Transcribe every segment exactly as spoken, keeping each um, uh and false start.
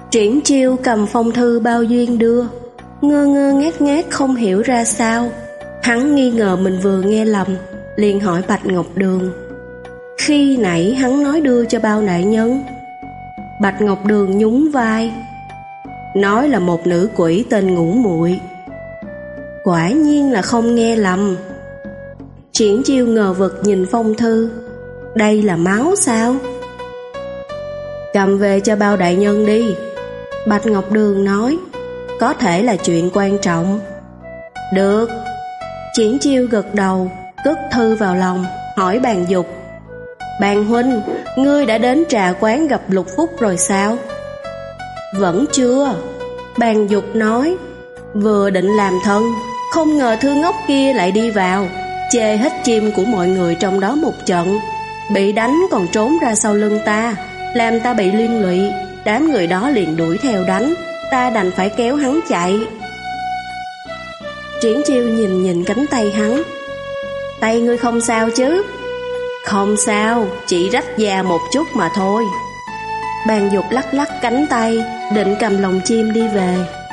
Triển Chiêu cầm phong thư Bao Duyên đưa, ngơ ngơ ngác ngác không hiểu ra sao. Hắn nghi ngờ mình vừa nghe lầm, liền hỏi Bạch Ngọc Đường. Khi nãy hắn nói đưa cho Bao đại nhân. Bạch Ngọc Đường nhún vai, nói là một nữ quỷ tên Ngũ Muội. Quả nhiên là không nghe lầm. Triển Chiêu ngờ vực nhìn phong thư. Đây là máu sao? Cầm về cho Bao đại nhân đi, Bạch Ngọc Đường nói, có thể là chuyện quan trọng. Được. Triển Chiêu gật đầu, cất thư vào lòng, hỏi Bàn Dục. Bàn huynh, ngươi đã đến trà quán gặp Lục Phúc rồi sao? Vẫn chưa. Bàn Dục nói, vừa định làm thân, không ngờ thư ngốc kia lại đi vào, chê hết chim của mọi người trong đó một trận, bị đánh còn trốn ra sau lưng ta, làm ta bị liên lụy. Đám người đó liền đuổi theo đánh, ta đành phải kéo hắn chạy. Triển Chiêu nhìn nhìn cánh tay hắn. Tay ngươi không sao chứ? Không sao, chỉ rách da một chút mà thôi. Bàn Dục lắc lắc cánh tay, định cầm lồng chim đi về.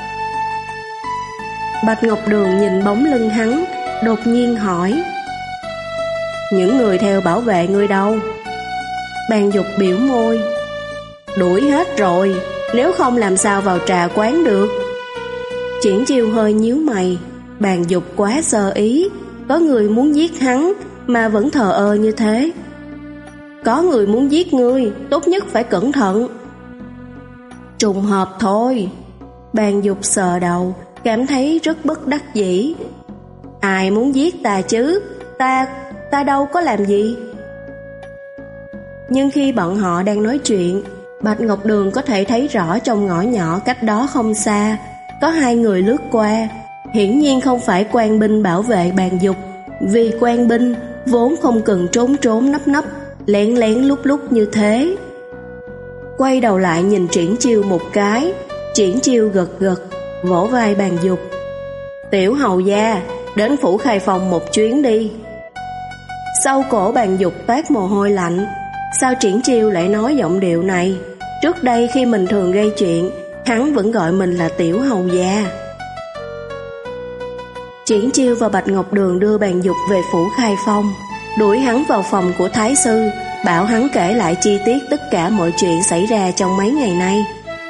Bạch Ngọc Đường nhìn bóng lưng hắn, đột nhiên hỏi, những người theo bảo vệ ngươi đâu? Bàn Dục biểu môi, đuổi hết rồi, nếu không làm sao vào trà quán được. Triển Chiêu hơi nhíu mày. Bàn Dục quá sơ ý, có người muốn giết hắn mà vẫn thờ ơ như thế. Có người muốn giết ngươi, tốt nhất phải cẩn thận. Trùng hợp thôi. Bàn Dục sờ đầu, cảm thấy rất bất đắc dĩ. Ai muốn giết ta chứ? Ta, ta đâu có làm gì. Nhưng khi bọn họ đang nói chuyện, Bạch Ngọc Đường có thể thấy rõ trong ngõ nhỏ cách đó không xa, có hai người lướt qua. Hiển nhiên không phải quan binh bảo vệ Bàn Dục, vì quan binh vốn không cần trốn trốn nấp nấp, lén lén lúc lúc như thế. Quay đầu lại nhìn Triển Chiêu một cái. Triển Chiêu gật gật, vỗ vai Bàn Dục. Tiểu hầu gia, đến phủ Khai Phong một chuyến đi. Sau cổ Bàn Dục toát mồ hôi lạnh. Sao Triển Chiêu lại nói giọng điệu này? Trước đây khi mình thường gây chuyện, hắn vẫn gọi mình là Tiểu hầu gia. Triển Chiêu và Bạch Ngọc Đường đưa Bàn Dục về phủ Khai Phong, đuổi hắn vào phòng của Thái sư, bảo hắn kể lại chi tiết tất cả mọi chuyện xảy ra trong mấy ngày nay.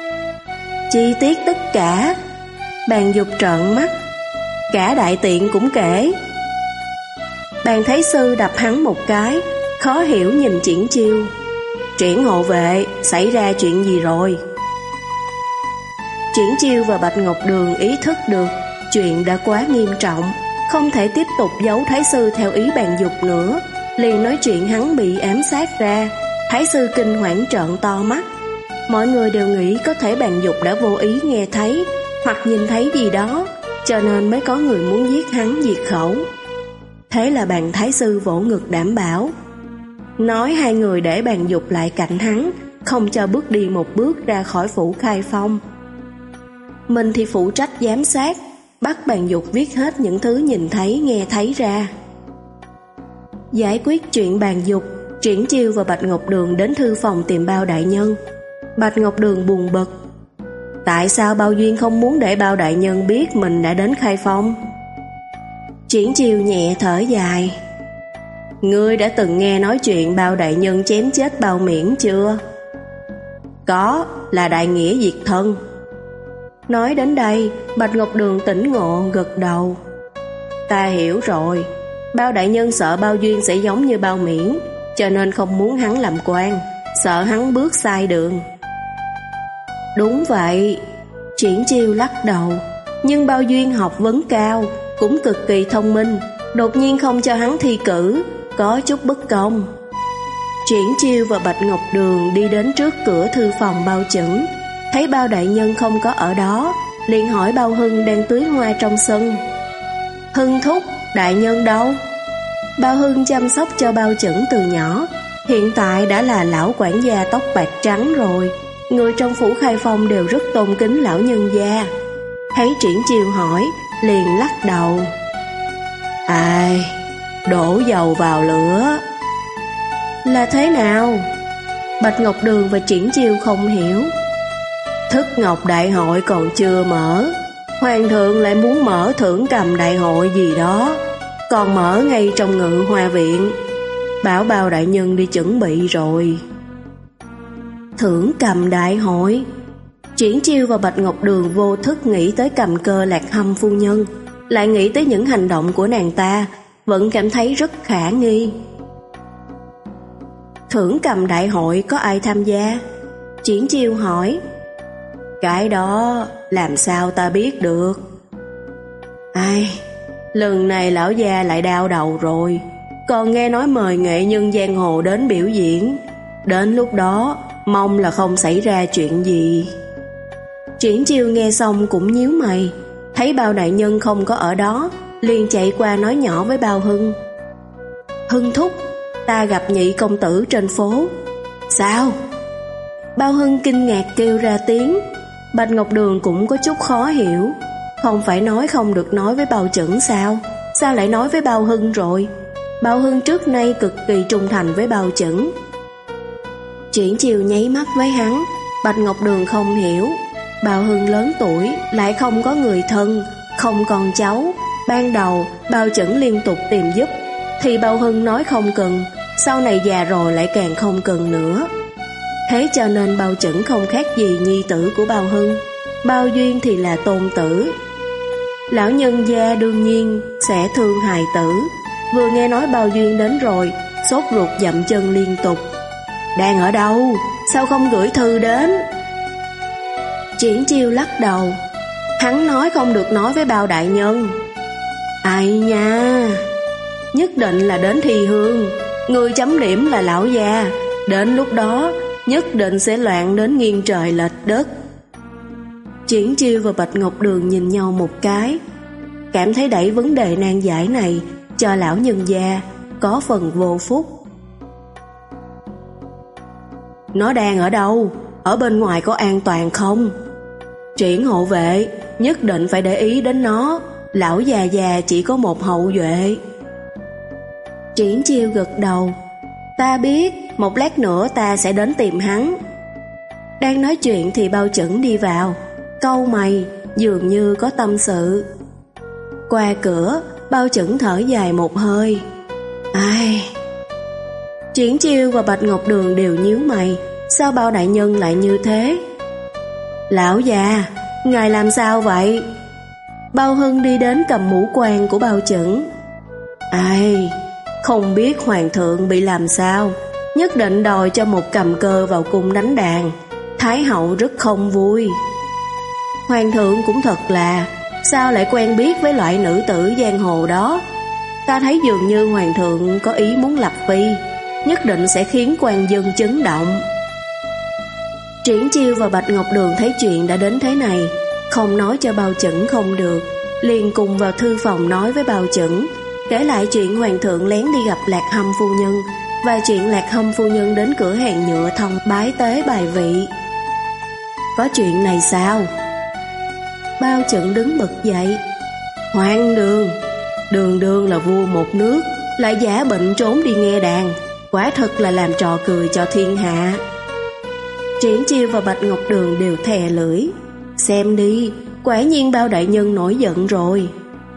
Chi tiết tất cả? Bàn Dục trợn mắt. Cả đại tiện cũng kể? Bàn Thái sư đập hắn một cái, khó hiểu nhìn Triển Chiêu. Triển hộ vệ, xảy ra chuyện gì rồi? Triển Chiêu và Bạch Ngọc Đường ý thức được chuyện đã quá nghiêm trọng, không thể tiếp tục giấu Thái sư theo ý Bàn Dục nữa, liền nói chuyện hắn bị ám sát ra. Thái sư kinh hoảng trợn to mắt. Mọi người đều nghĩ có thể Bàn Dục đã vô ý nghe thấy hoặc nhìn thấy gì đó, cho nên mới có người muốn giết hắn diệt khẩu. Thế là Bàn Thái sư vỗ ngực đảm bảo, nói hai người để Bàn Dục lại cạnh hắn, không cho bước đi một bước ra khỏi phủ Khai Phong. Mình thì phụ trách giám sát, bắt Bàn Dục viết hết những thứ nhìn thấy nghe thấy ra. Giải quyết chuyện Bàn Dục, Triển Chiêu và Bạch Ngọc Đường đến thư phòng tìm Bao đại nhân. Bạch Ngọc Đường buồn bực. Tại sao Bao Duyên không muốn để Bao đại nhân biết mình đã đến Khai Phong? Triển Chiêu nhẹ thở dài. Ngươi đã từng nghe nói chuyện Bao đại nhân chém chết Bao Miễn chưa? Có, là đại nghĩa diệt thân. Nói đến đây, Bạch Ngọc Đường tỉnh ngộ gật đầu. Ta hiểu rồi, Bao đại nhân sợ Bao Duyên sẽ giống như Bao Miễn, cho nên không muốn hắn làm quan, sợ hắn bước sai đường. Đúng vậy. Triển Chiêu lắc đầu. Nhưng Bao Duyên học vấn cao, cũng cực kỳ thông minh, đột nhiên không cho hắn thi cử, có chút bất công. Triển Chiêu và Bạch Ngọc Đường đi đến trước cửa thư phòng Bao Chẩn, thấy Bao đại nhân không có ở đó, liền hỏi Bao Hưng đang tưới hoa trong sân. Hưng thúc, đại nhân đâu? Bao Hưng chăm sóc cho Bao Chẩn từ nhỏ, hiện tại đã là lão quản gia tóc bạc trắng rồi. Người trong phủ Khai Phong đều rất tôn kính lão nhân gia. Thấy Triển Chiêu hỏi, liền lắc đầu. Ai, đổ dầu vào lửa. Là thế nào? Bạch Ngọc Đường và Triển Chiêu không hiểu. Thức ngọc đại hội còn chưa mở, hoàng thượng lại muốn mở thưởng cầm đại hội gì đó, còn mở ngay trong Ngự Hoa Viện. Bảo Bao đại nhân đi chuẩn bị rồi. Thưởng cầm đại hội. Triển Chiêu và Bạch Ngọc Đường vô thức nghĩ tới Cầm Cơ Lạc Hâm phu nhân, lại nghĩ tới những hành động của nàng ta, vẫn cảm thấy rất khả nghi. Thưởng cầm đại hội có ai tham gia? Triển Chiêu hỏi. Cái đó làm sao ta biết được? Ai, lần này lão gia lại đau đầu rồi. Còn nghe nói mời nghệ nhân giang hồ đến biểu diễn. Đến lúc đó mong là không xảy ra chuyện gì. Triển Chiêu nghe xong cũng nhíu mày, thấy Bao đại nhân không có ở đó, liền chạy qua nói nhỏ với Bao Hưng. Hưng thúc, ta gặp nhị công tử trên phố. Sao? Bao Hưng kinh ngạc kêu ra tiếng. Bạch Ngọc Đường cũng có chút khó hiểu. Không phải nói không được nói với Bao Chẩn sao? Sao lại nói với Bao Hưng rồi? Bao Hưng trước nay cực kỳ trung thành với Bao Chẩn. Triển Chiêu nháy mắt với hắn. Bạch Ngọc Đường không hiểu. Bao Hưng lớn tuổi, lại không có người thân, không con cháu. Ban đầu Bao Chẩn liên tục tìm giúp, thì Bao Hưng nói không cần, sau này già rồi lại càng không cần nữa. Thế cho nên Bao Chẩn không khác gì nhi tử của Bao Hưng, Bao Duyên thì là tôn tử. Lão nhân gia đương nhiên sẽ thương hài tử. Vừa nghe nói Bao Duyên đến rồi, sốt ruột dậm chân liên tục. Đang ở đâu? Sao không gửi thư đến? Triển Chiêu lắc đầu. Hắn nói không được nói với Bao đại nhân. Ai nha, nhất định là đến thi hương. Người chấm điểm là lão già. Đến lúc đó nhất định sẽ loạn đến nghiêng trời lệch đất. Triển Chiêu và Bạch Ngọc Đường nhìn nhau một cái, cảm thấy đẩy vấn đề nan giải này cho lão nhân gia có phần vô phúc. Nó đang ở đâu? Ở bên ngoài có an toàn không? Triển hộ vệ nhất định phải để ý đến nó. Lão già già chỉ có một hậu duệ. Triển Chiêu gật đầu. Ta biết, một lát nữa ta sẽ đến tìm hắn. Đang nói chuyện thì Bao Chẩn đi vào, cau mày, dường như có tâm sự. Qua cửa, Bao Chẩn thở dài một hơi. Ai... Triển Chiêu và Bạch Ngọc Đường đều nhíu mày. Sao Bao đại nhân lại như thế? Lão già, ngài làm sao vậy? Bao Hưng đi đến cầm mũ quan của Bao Chẩn. Ai, không biết hoàng thượng bị làm sao, nhất định đòi cho một Cầm Cơ vào cung đánh đàn. Thái hậu rất không vui. Hoàng thượng cũng thật là, sao lại quen biết với loại nữ tử giang hồ đó? Ta thấy dường như hoàng thượng có ý muốn lập phi, nhất định sẽ khiến quan dân chấn động. Triển Chiêu và Bạch Ngọc Đường thấy chuyện đã đến thế này, không nói cho Bao Chẩn không được, liền cùng vào thư phòng nói với Bao Chẩn, kể lại chuyện hoàng thượng lén đi gặp Lạc Hâm phu nhân, và chuyện Lạc Hâm phu nhân đến cửa hàng nhựa thông bái tế bài vị. Có chuyện này sao? Bao Chẩn đứng bật dậy. Hoàng đường, đường đường là vua một nước, lại giả bệnh trốn đi nghe đàn, quả thật là làm trò cười cho thiên hạ. Triển Chiêu và Bạch Ngọc Đường đều thè lưỡi. Xem đi, quả nhiên Bao đại nhân nổi giận rồi.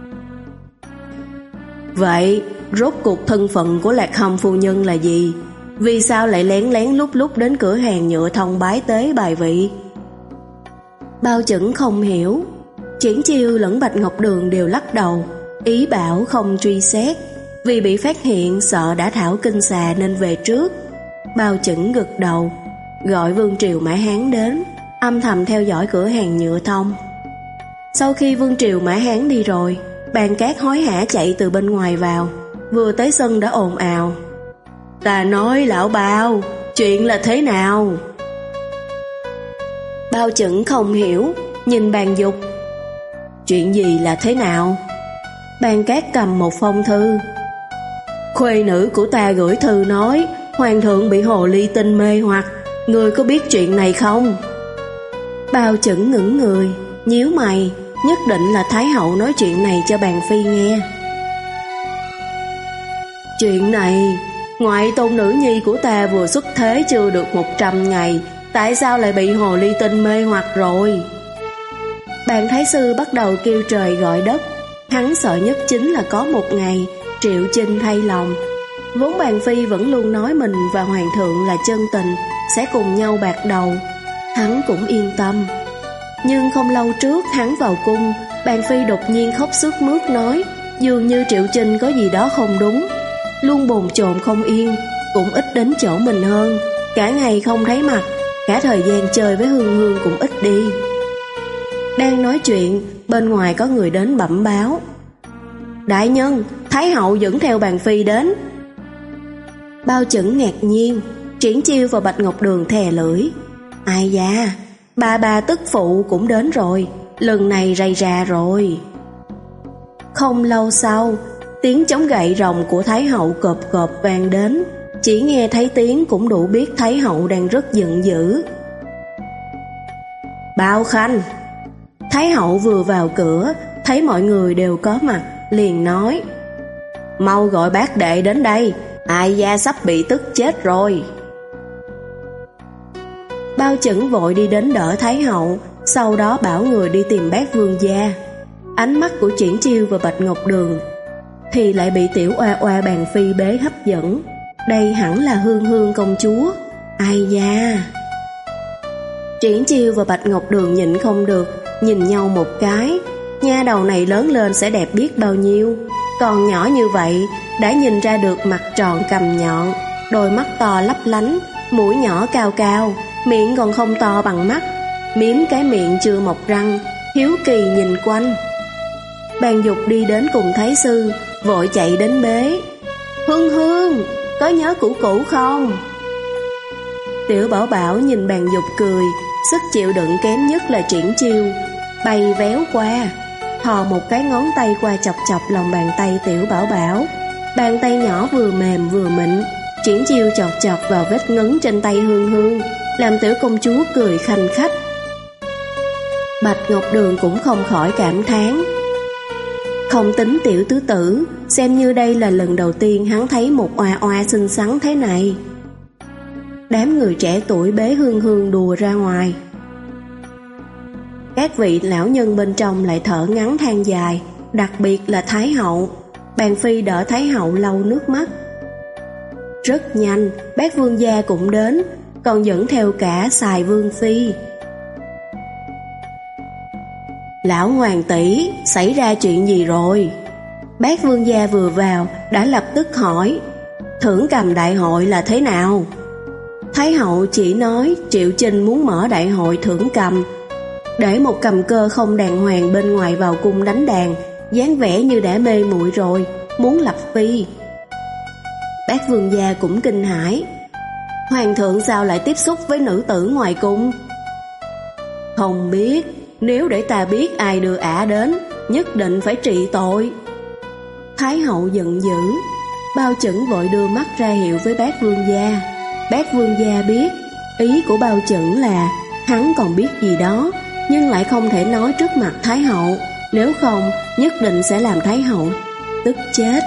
Vậy rốt cuộc thân phận của Lạc Hâm phu nhân là gì? Vì sao lại lén lén lúc lúc đến cửa hàng nhựa thông bái tế bài vị? Bao Chẩn không hiểu. Triển Chiêu lẫn Bạch Ngọc Đường đều lắc đầu, ý bảo không truy xét, vì bị phát hiện sợ đã thảo kinh xà nên về trước. Bao Chẩn gật đầu, gọi Vương Triều Mã Hán đến, âm thầm theo dõi cửa hàng nhựa thông. Sau khi Vương Triều Mã Hán đi rồi, Bàn Cát hối hả chạy từ bên ngoài vào, vừa tới sân đã ồn ào. Ta nói lão Bao, chuyện là thế nào? Bao Chẩn không hiểu, nhìn Bàn Dục. Chuyện gì là thế nào? Bàn Cát cầm một phong thư. Khuê nữ của ta gửi thư nói hoàng thượng bị hồ ly tinh mê hoặc, ngươi có biết chuyện này không? Bao Chẩn ngẩn người, nhíu mày, nhất định là Thái hậu nói chuyện này cho Bàn Phi nghe. Chuyện này, ngoại tôn nữ nhi của ta vừa xuất thế chưa được một trăm ngày, tại sao lại bị hồ ly tinh mê hoặc rồi? Bàn thái sư bắt đầu kêu trời gọi đất. Hắn sợ nhất chính là có một ngày Triệu Chinh thay lòng. Vốn bàn phi vẫn luôn nói mình và hoàng thượng là chân tình, sẽ cùng nhau bạc đầu. Hắn cũng yên tâm. Nhưng không lâu trước hắn vào cung, bàn phi đột nhiên khóc sướt mướt nói dường như Triệu Chinh có gì đó không đúng, luôn bồn chồn không yên, cũng ít đến chỗ mình hơn, cả ngày không thấy mặt, cả thời gian chơi với Hương Hương cũng ít đi. Đang nói chuyện, bên ngoài có người đến bẩm báo: đại nhân, Thái hậu dẫn theo bàn phi đến. Bao Chẩn ngạc nhiên, Triển Chiêu và Bạch Ngọc Đường thè lưỡi: ai da, bà bà tức phụ cũng đến rồi, lần này rầy rà rồi. Không lâu sau, tiếng chống gậy rồng của Thái hậu cộp cộp vang đến. Chỉ nghe thấy tiếng cũng đủ biết Thái hậu đang rất giận dữ. Bao Khanh. Thái hậu vừa vào cửa, thấy mọi người đều có mặt, liền nói: mau gọi bác đệ đến đây, ai da sắp bị tức chết rồi. Bao Chẩn vội đi đến đỡ Thái hậu, sau đó bảo người đi tìm bác vương gia. Ánh mắt của Triển Chiêu và Bạch Ngọc Đường thì lại bị tiểu oa oa bàn phi bế hấp dẫn. Đây hẳn là Hương Hương công chúa. Ai da. Triển Chiêu và Bạch Ngọc Đường nhịn không được, nhìn nhau một cái. Nha đầu này lớn lên sẽ đẹp biết bao nhiêu. Còn nhỏ như vậy đã nhìn ra được mặt tròn cằm nhọn, đôi mắt to lấp lánh, mũi nhỏ cao cao, miệng còn không to bằng mắt, miếm cái miệng chưa mọc răng, hiếu kỳ nhìn quanh. Bàn Dục đi đến cùng Thái sư, vội chạy đến bế: Hương Hương, có nhớ cũ cũ không? Tiểu Bảo Bảo nhìn Bàn Dục cười, sức chịu đựng kém nhất là Triển Chiêu, bay véo qua, thò một cái ngón tay qua chọc chọc lòng bàn tay Tiểu Bảo Bảo. Bàn tay nhỏ vừa mềm vừa mịn, Triển Chiêu chọc chọc vào vết ngấn trên tay Hương Hương, làm tiểu công chúa cười khanh khách. Bạch Ngọc Đường cũng không khỏi cảm thán: không tính tiểu tứ tử, xem như đây là lần đầu tiên hắn thấy một oa oa xinh xắn thế này. Đám người trẻ tuổi bế Hương Hương đùa ra ngoài. Các vị lão nhân bên trong lại thở ngắn than dài, đặc biệt là Thái hậu. Bàn phi đỡ Thái hậu lau nước mắt. Rất nhanh, bác vương gia cũng đến, còn dẫn theo cả xài vương phi. Lão hoàng tỷ, xảy ra chuyện gì rồi? Bác vương gia vừa vào đã lập tức hỏi: thưởng cầm đại hội là thế nào? Thái hậu chỉ nói Triệu Chinh muốn mở đại hội thưởng cầm, để một cầm cơ không đàng hoàng bên ngoài vào cung đánh đàn, dáng vẻ như đã mê muội rồi, muốn lập phi. Bác vương gia cũng kinh hãi: hoàng thượng sao lại tiếp xúc với nữ tử ngoài cung? Không biết, nếu để ta biết ai đưa ả đến, nhất định phải trị tội. Thái hậu giận dữ. Bao Chẩn vội đưa mắt ra hiệu với bác vương gia. Bác vương gia biết, ý của Bao Chẩn là hắn còn biết gì đó, nhưng lại không thể nói trước mặt Thái hậu, nếu không nhất định sẽ làm Thái hậu tức chết.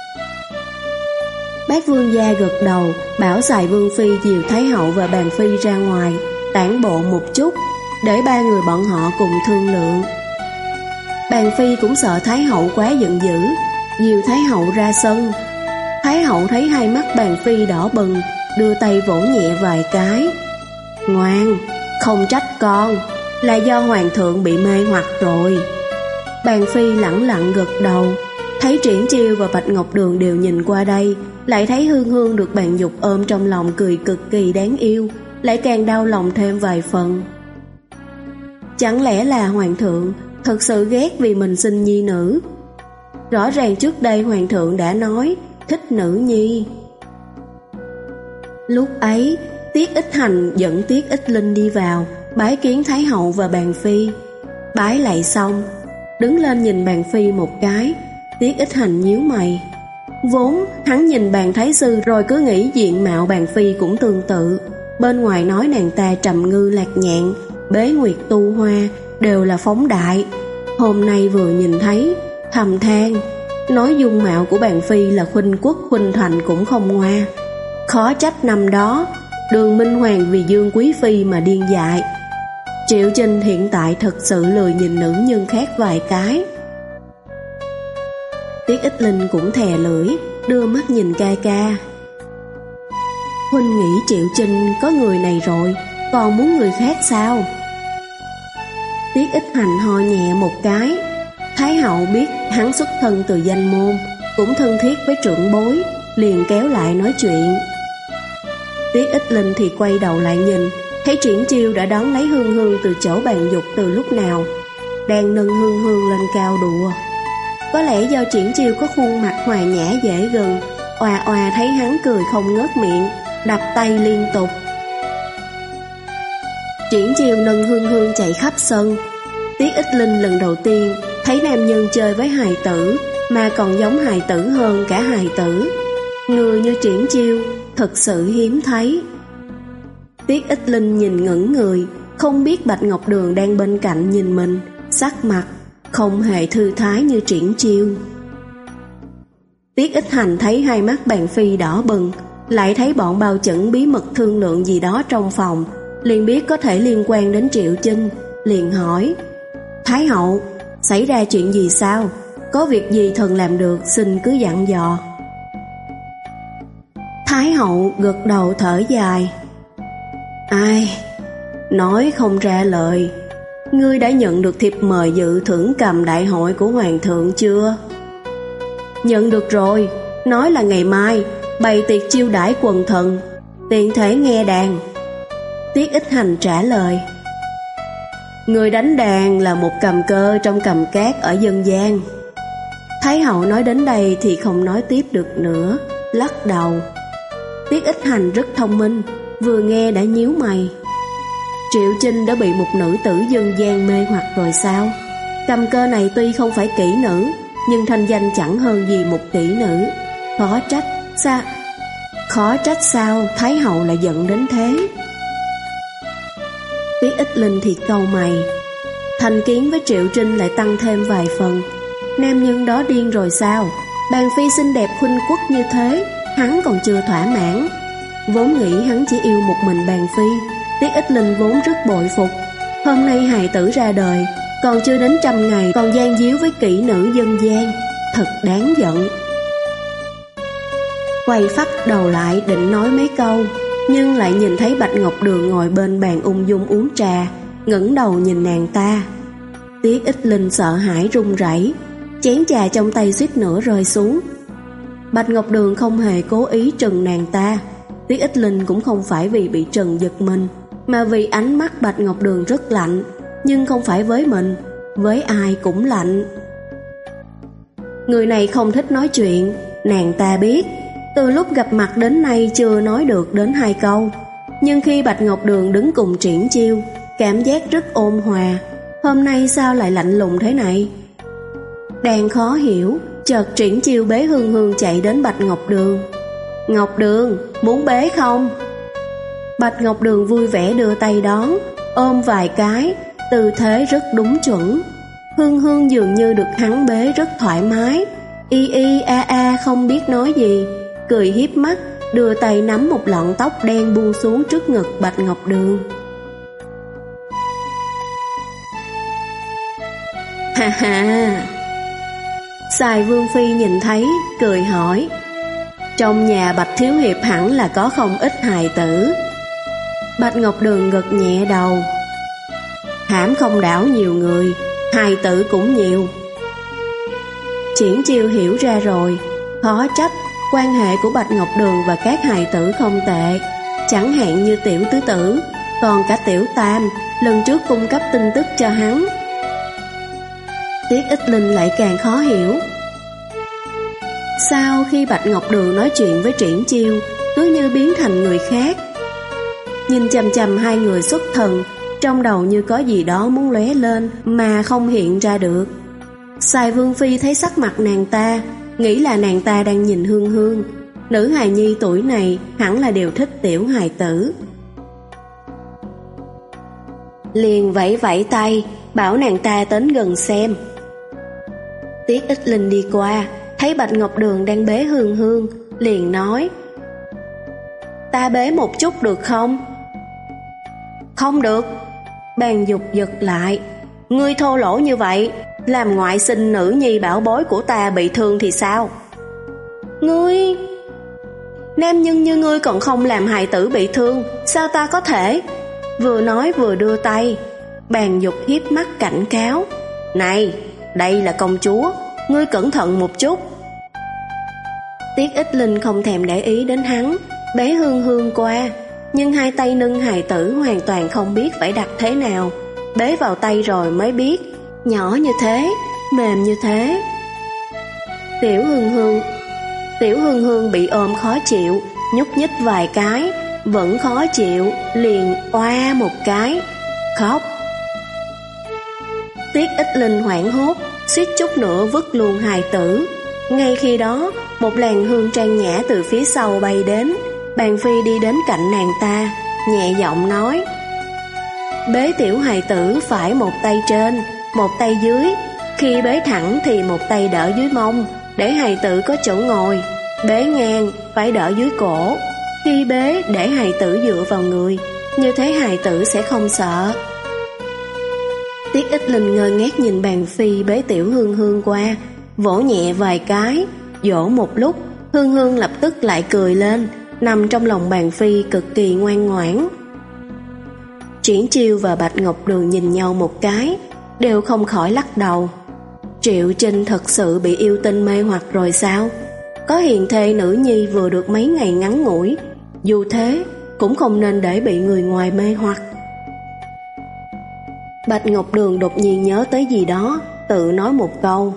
Bác vương gia gật đầu, bảo xài vương phi dìu Thái hậu và bàn phi ra ngoài, tản bộ một chút, để ba người bọn họ cùng thương lượng. Bàn phi cũng sợ Thái hậu quá giận dữ, dìu Thái hậu ra sân. Thái hậu thấy hai mắt bàn phi đỏ bừng, đưa tay vỗ nhẹ vài cái. Ngoan, không trách con, là do hoàng thượng bị mê hoặc rồi. Bàn phi lẳng lặng gật đầu. Thấy Triển Chiêu và Bạch Ngọc Đường đều nhìn qua đây, lại thấy Hương Hương được Bàn Dục ôm trong lòng cười cực kỳ đáng yêu, lại càng đau lòng thêm vài phần. Chẳng lẽ là hoàng thượng thật sự ghét vì mình sinh nhi nữ? Rõ ràng trước đây hoàng thượng đã nói thích nữ nhi. Lúc ấy, Tiết Ích Hành dẫn Tiết Ích Linh đi vào, bái kiến Thái hậu và Bàn phi. Bái lạy xong, đứng lên nhìn Bàn phi một cái. Tiết Ích Hành nhíu mày. Vốn hắn nhìn Bàn thái sư rồi cứ nghĩ diện mạo Bàn phi cũng tương tự. Bên ngoài nói nàng ta trầm ngư lạc nhạn, bế nguyệt tu hoa, đều là phóng đại. Hôm nay vừa nhìn thấy, thầm than, nói dung mạo của Bàn phi là khuynh quốc khuynh thành cũng không ngoa. Khó trách năm đó Đường Minh Hoàng vì Dương Quý Phi mà điên dại. Triệu Chinh hiện tại thật sự lười nhìn nữ nhân khác vài cái. Tiết Ích Linh cũng thè lưỡi, đưa mắt nhìn ca ca. Huynh nghĩ Triệu Chinh có người này rồi, còn muốn người khác sao? Tiết Ích Hành ho nhẹ một cái. Thái hậu biết hắn xuất thân từ danh môn, cũng thân thiết với trưởng bối, liền kéo lại nói chuyện. Tiết Ích Linh thì quay đầu lại nhìn, thấy Triển Chiêu đã đón lấy Hương Hương từ chỗ bàn dục từ lúc nào, đang nâng Hương Hương lên cao đùa. Có lẽ do Triển Chiêu có khuôn mặt hòa nhã dễ gần, òa òa thấy hắn cười không ngớt miệng, đập tay liên tục. Triển Chiêu nâng Hương Hương chạy khắp sân. Tiết Ích Linh lần đầu tiên thấy nam nhân chơi với hài tử mà còn giống hài tử hơn cả hài tử. Người như Triển Chiêu thật sự hiếm thấy. Tiết Ích Linh nhìn ngẩn người, không biết Bạch Ngọc Đường đang bên cạnh nhìn mình, sắc mặt không hề thư thái như Triển Chiêu. Tiết Ích Hành thấy hai mắt Bàn Phi đỏ bừng, lại thấy bọn bao chẩn bí mật thương lượng gì đó trong phòng, liền biết có thể liên quan đến Triệu Chinh, liền hỏi: Thái hậu, xảy ra chuyện gì sao? Có việc gì thần làm được xin cứ dặn dò. Thái hậu gật đầu thở dài. Ai, nói không ra lời. Ngươi đã nhận được thiệp mời dự thưởng cầm đại hội của hoàng thượng chưa? Nhận được rồi, nói là ngày mai bày tiệc chiêu đãi quần thần, tiện thể nghe đàn. Tiết Ích Hành trả lời. Người đánh đàn là một cầm cơ trong cầm cát ở dân gian. Thái hậu nói đến đây thì không nói tiếp được nữa, lắc đầu. Tiết Ích Hành rất thông minh, vừa nghe đã nhíu mày. Triệu Chinh đã bị một nữ tử dân gian mê hoặc rồi sao? Cầm cơ này tuy không phải kỹ nữ, nhưng thanh danh chẳng hơn gì một kỹ nữ. Khó trách sao Khó trách sao Thái hậu lại giận đến thế. Tiết Ích Linh thì cau mày. Thành kiến với Triệu Trinh lại tăng thêm vài phần. Nam nhân đó điên rồi sao? Bàn Phi xinh đẹp khuynh quốc như thế, hắn còn chưa thỏa mãn. Vốn nghĩ hắn chỉ yêu một mình Bàn Phi, Tiết Ích Linh vốn rất bội phục. Hôm nay hài tử ra đời, còn chưa đến trăm ngày còn gian díu với kỹ nữ dân gian, thật đáng giận. Quay phắt đầu lại định nói mấy câu, nhưng lại nhìn thấy Bạch Ngọc Đường ngồi bên bàn ung dung uống trà, ngẩng đầu nhìn nàng ta. Tiết Ích Linh sợ hãi run rẩy, chén trà trong tay suýt nữa rơi xuống. Bạch Ngọc Đường không hề cố ý trừng nàng ta. Tiết Ích Linh cũng không phải vì bị trừng giật mình, mà vì ánh mắt Bạch Ngọc Đường rất lạnh, nhưng không phải với mình, với ai cũng lạnh. Người này không thích nói chuyện, nàng ta biết. Từ lúc gặp mặt đến nay chưa nói được đến hai câu, nhưng khi Bạch Ngọc Đường đứng cùng Triển Chiêu, cảm giác rất ôn hòa. Hôm nay sao lại lạnh lùng thế này? Đang khó hiểu, chợt Triển Chiêu bế Hương Hương chạy đến Bạch Ngọc Đường. Ngọc Đường, muốn bế không? Bạch Ngọc Đường vui vẻ đưa tay đón, ôm vài cái, tư thế rất đúng chuẩn. Hương Hương dường như được hắn bế rất thoải mái, y y a a không biết nói gì, cười hiếp mắt, đưa tay nắm một lọn tóc đen buông xuống trước ngực Bạch Ngọc Đường. Ha ha. Sài Vương Phi nhìn thấy, cười hỏi: Trong nhà Bạch Thiếu Hiệp hẳn là có không ít hài tử. Bạch Ngọc Đường gật nhẹ đầu. Hãm không đảo nhiều người, hài tử cũng nhiều. Triển Chiêu hiểu ra rồi, khó trách quan hệ của Bạch Ngọc Đường và các hài tử không tệ. Chẳng hạn như Tiểu Tứ Tử, còn cả Tiểu Tam lần trước cung cấp tin tức cho hắn. Tiết Ích Linh lại càng khó hiểu. Sao khi Bạch Ngọc Đường nói chuyện với Triển Chiêu cứ như biến thành người khác? Nhìn chằm chằm hai người xuất thần, trong đầu như có gì đó muốn lóe lên mà không hiện ra được. Sài Vương Phi thấy sắc mặt nàng ta, nghĩ là nàng ta đang nhìn Hương Hương. Nữ hài nhi tuổi này hẳn là đều thích tiểu hài tử. Liền vẫy vẫy tay, bảo nàng ta đến gần xem. Tiết Ích Linh đi qua, thấy Bạch Ngọc Đường đang bế Hương Hương, liền nói: Ta bế một chút được không? Không được. Bàn Dục giật lại. Ngươi thô lỗ như vậy, làm ngoại sinh nữ nhi bảo bối của ta bị thương thì sao? Ngươi... Nam nhân như ngươi còn không làm hài tử bị thương, sao ta có thể? Vừa nói vừa đưa tay. Bàn Dục hiếp mắt cảnh cáo. Này, đây là công chúa, ngươi cẩn thận một chút. Tiết Ích Linh không thèm để ý đến hắn, bế Hương Hương qua, nhưng hai tay nâng hài tử hoàn toàn không biết phải đặt thế nào. Bế vào tay rồi mới biết, nhỏ như thế, mềm như thế. Tiểu Hương Hương Tiểu Hương Hương bị ôm khó chịu, nhúc nhích vài cái, vẫn khó chịu, liền oa một cái, khóc. Tiết Ích Linh hoảng hốt, suýt chút nữa vứt luôn hài tử. Ngay khi đó, một làn hương trang nhã từ phía sau bay đến. Bàn Phi đi đến cạnh nàng ta, nhẹ giọng nói: Bế tiểu hài tử phải một tay trên, một tay dưới. Khi bế thẳng thì một tay đỡ dưới mông, để hài tử có chỗ ngồi. Bế ngang phải đỡ dưới cổ. Khi bế để hài tử dựa vào người, như thế hài tử sẽ không sợ. Tiết Ích Linh ngơ ngác nhìn Bàn Phi bế tiểu Hương Hương qua, vỗ nhẹ vài cái, dỗ một lúc. Hương Hương lập tức lại cười lên, nằm trong lòng Bàn Phi cực kỳ ngoan ngoãn. Triển Chiêu và Bạch Ngọc Đường nhìn nhau một cái, đều không khỏi lắc đầu. Triệu Trinh thật sự bị yêu tinh mê hoặc rồi sao? Có hiền thê nữ nhi vừa được mấy ngày ngắn ngủi, dù thế cũng không nên để bị người ngoài mê hoặc. Bạch Ngọc Đường đột nhiên nhớ tới gì đó, tự nói một câu: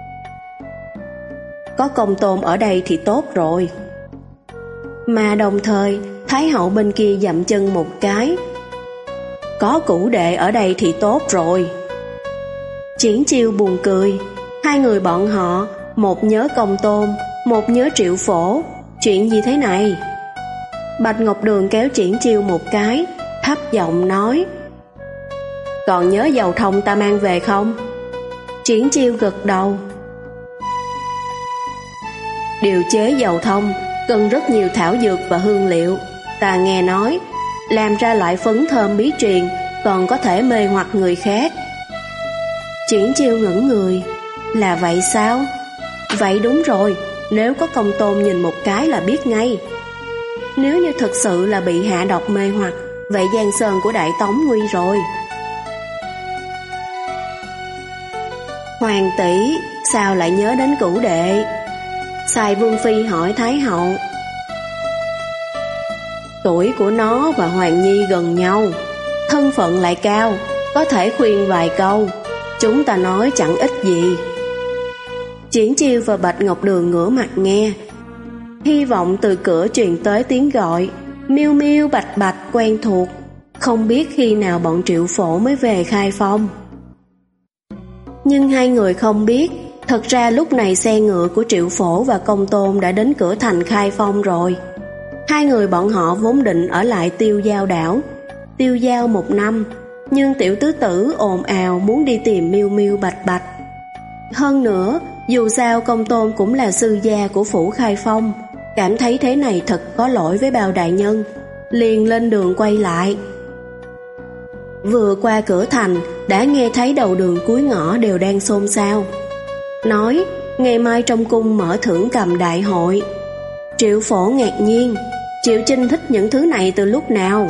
Có Công Tôn ở đây thì tốt rồi. Mà đồng thời Thái hậu bên kia dậm chân một cái: Có Cửu đệ ở đây thì tốt rồi. Triển Chiêu buồn cười. Hai người bọn họ, một nhớ Công Tôn, một nhớ Triệu Phổ. Chuyện gì thế này? Bạch Ngọc Đường kéo Triển Chiêu một cái, thấp giọng nói: Còn nhớ dầu thông ta mang về không? Triển Chiêu gật đầu. Điều chế dầu thông cần rất nhiều thảo dược và hương liệu. Ta nghe nói làm ra loại phấn thơm bí truyền còn có thể mê hoặc người khác. Triển Chiêu ngẩn người. Là vậy sao? Vậy đúng rồi, nếu có Công Tôn nhìn một cái là biết ngay. Nếu như thực sự là bị hạ độc mê hoặc, vậy Giang Sơn của Đại Tống nguy rồi. Hoàng tỷ, sao lại nhớ đến Cửu đệ? Sai Vương Phi hỏi Thái hậu. Tuổi của nó và Hoàng Nhi gần nhau, thân phận lại cao, có thể khuyên vài câu, chúng ta nói chẳng ích gì. Triển Chiêu và Bạch Ngọc Đường ngửa mặt nghe. Hy vọng từ cửa truyền tới tiếng gọi miêu miêu bạch bạch quen thuộc. Không biết khi nào bọn Triệu Phổ mới về Khai Phong. Nhưng hai người không biết, thật ra lúc này xe ngựa của Triệu Phổ và Công Tôn đã đến cửa thành Khai Phong rồi. Hai người bọn họ vốn định ở lại Tiêu Giao đảo, tiêu giao một năm, nhưng tiểu tứ tử ồn ào muốn đi tìm miêu miêu bạch bạch. Hơn nữa, dù sao Công Tôn cũng là sư gia của phủ Khai Phong, cảm thấy thế này thật có lỗi với bao đại nhân, liền lên đường quay lại. Vừa qua cửa thành, đã nghe thấy đầu đường cuối ngõ đều đang xôn xao, nói ngày mai trong cung mở thưởng cầm đại hội. Triệu Phổ ngạc nhiên, Triệu Trinh thích những thứ này từ lúc nào?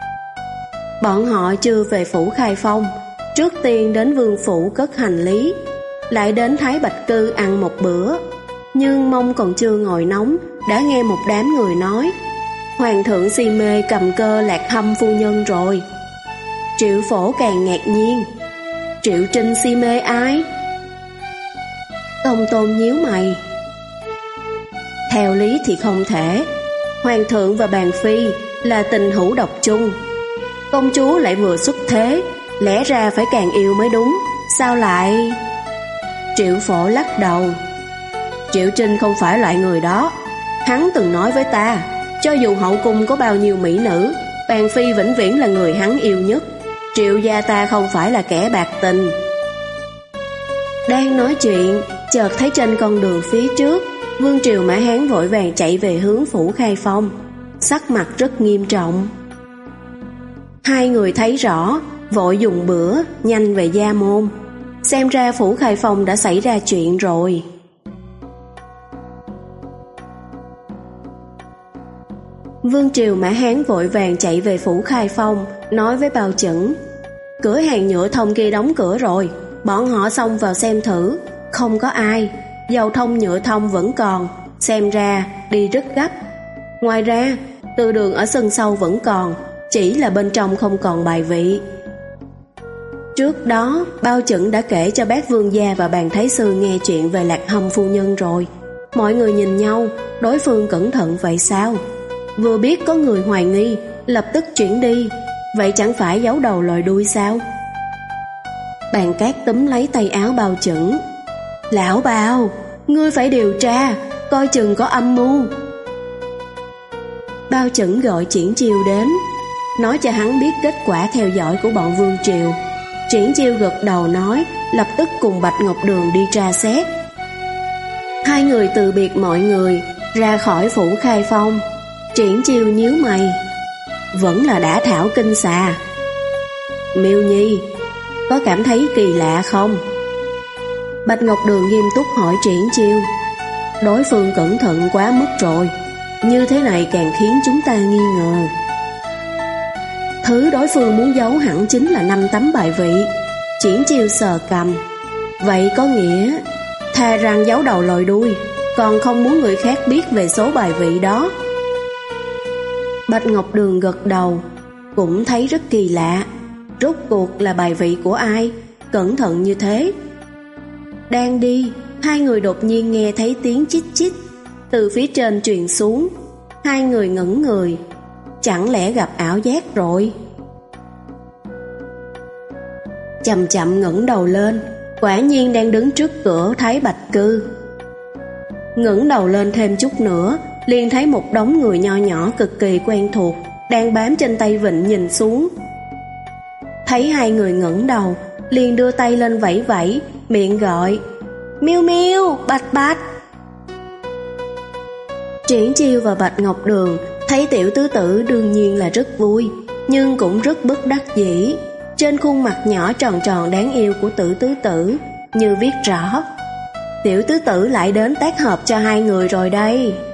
Bọn họ chưa về phủ Khai Phong, trước tiên đến vương phủ cất hành lý, lại đến Thái Bạch Cư ăn một bữa. Nhưng mông còn chưa ngồi nóng, đã nghe một đám người nói Hoàng thượng si mê cầm cơ Lạc Hâm phu nhân rồi. Triệu Phổ càng ngạc nhiên, Triệu Trinh si mê ai? Công Tôn nhíu mày. Theo lý thì không thể, Hoàng thượng và Bàn Phi là tình hữu độc chung, công chúa lại vừa xuất thế, lẽ ra phải càng yêu mới đúng, sao lại... Triệu Phổ lắc đầu. Triệu Trinh không phải loại người đó. Hắn từng nói với ta, cho dù hậu cung có bao nhiêu mỹ nữ, Bàn Phi vĩnh viễn là người hắn yêu nhất. Triệu gia ta không phải là kẻ bạc tình. Đang nói chuyện, chợt thấy trên con đường phía trước, Vương Triều Mã Hán vội vàng chạy về hướng phủ Khai Phong. sắc mặt rất nghiêm trọng. Hai người thấy rõ, vội dùng bữa, nhanh về gia môn. Xem ra Phủ Khai Phong đã xảy ra chuyện rồi. Vương Triều Mã Hán vội vàng chạy về Phủ Khai Phong, nói với Bao Chẩn: cửa hàng nhựa thông kia đóng cửa rồi, bọn họ xông vào xem thử, không có ai, dầu thông nhựa thông vẫn còn, xem ra đi rất gấp. Ngoài ra, từ đường ở sân sau vẫn còn, chỉ là bên trong không còn bài vị. Trước đó, Bao Chẩn đã kể cho bác Vương gia và Bàn Thái sư nghe chuyện về Lạc Hâm phu nhân rồi. Mọi người nhìn nhau, đối phương cẩn thận vậy sao? Vừa biết có người hoài nghi, lập tức chuyển đi, vậy chẳng phải giấu đầu lòi đuôi sao? Bàn Cát túm lấy tay áo Bao Chẩn: lão Bao, ngươi phải điều tra, coi chừng có âm mưu. Bao Chẩn gọi Triển Chiêu đến, nói cho hắn biết kết quả theo dõi của bọn Vương Triều. Triển Chiêu gật đầu nói, lập tức cùng Bạch Ngọc Đường đi tra xét. Hai người từ biệt mọi người, ra khỏi Phủ Khai Phong. Triển Chiêu nhíu mày: vẫn là đã thảo kinh xà. Miêu Nhi, có cảm thấy kỳ lạ không? Bạch Ngọc Đường nghiêm túc hỏi Triển Chiêu. Đối phương cẩn thận quá mức rồi, như thế này càng khiến chúng ta nghi ngờ. Thứ đối phương muốn giấu hẳn chính là năm tấm bài vị. Triển Chiêu sờ cầm. Vậy có nghĩa thà rằng giấu đầu lòi đuôi, còn không muốn người khác biết về số bài vị đó. Bạch Ngọc Đường gật đầu, cũng thấy rất kỳ lạ. Rốt cuộc là bài vị của ai, cẩn thận như thế? Đang đi, hai người đột nhiên nghe thấy tiếng chít chít từ phía trên truyền xuống. Hai người ngẩn người, chẳng lẽ gặp ảo giác rồi? Chậm chậm ngẩng đầu lên, quả nhiên đang đứng trước cửa Thái Bạch Cư. Ngẩng đầu lên thêm chút nữa, liền thấy một đống người nho nhỏ cực kỳ quen thuộc đang bám trên tay vịn nhìn xuống. Thấy hai người ngẩng đầu, liền đưa tay lên vẫy vẫy, miệng gọi: miêu miêu, Bạch Bạch. Triển Chiêu và Bạch Ngọc Đường thấy tiểu tứ tử đương nhiên là rất vui, nhưng cũng rất bất đắc dĩ. Trên khuôn mặt nhỏ tròn tròn đáng yêu của tiểu tứ tử như viết rõ: tiểu tứ tử lại đến tác hợp cho hai người rồi đây.